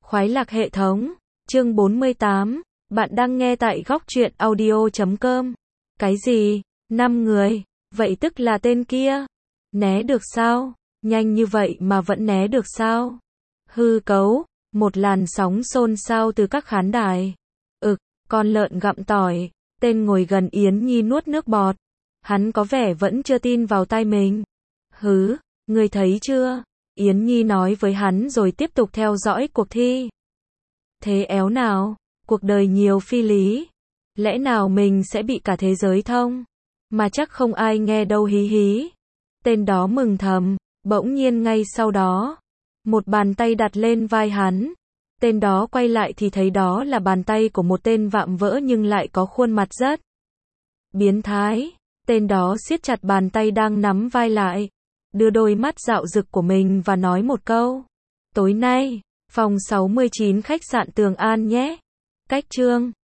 Khoái lạc hệ thống, chương 48, bạn đang nghe tại góc truyện audio.com. Cái gì? 5 người, vậy tức là tên kia. Né được sao? Nhanh như vậy mà vẫn né được sao? Hư cấu, một làn sóng xôn xao từ các khán đài. Con lợn gặm tỏi, tên ngồi gần Yến Nhi nuốt nước bọt. Hắn có vẻ vẫn chưa tin vào tai mình. Ngươi thấy chưa? Yến Nhi nói với hắn rồi tiếp tục theo dõi cuộc thi. Thế éo nào? Cuộc đời nhiều phi lý. Lẽ nào mình sẽ bị cả thế giới thông? Mà chắc không ai nghe đâu hí hí. Tên đó mừng thầm, bỗng nhiên ngay sau đó. Một bàn tay đặt lên vai hắn. Tên đó quay lại thì thấy đó là bàn tay của một tên vạm vỡ nhưng lại có khuôn mặt rất biến thái. Tên đó siết chặt bàn tay đang nắm vai lại, đưa đôi mắt dạo rực của mình và nói một câu. Tối nay, phòng 69 khách sạn Tường An nhé. Cách chương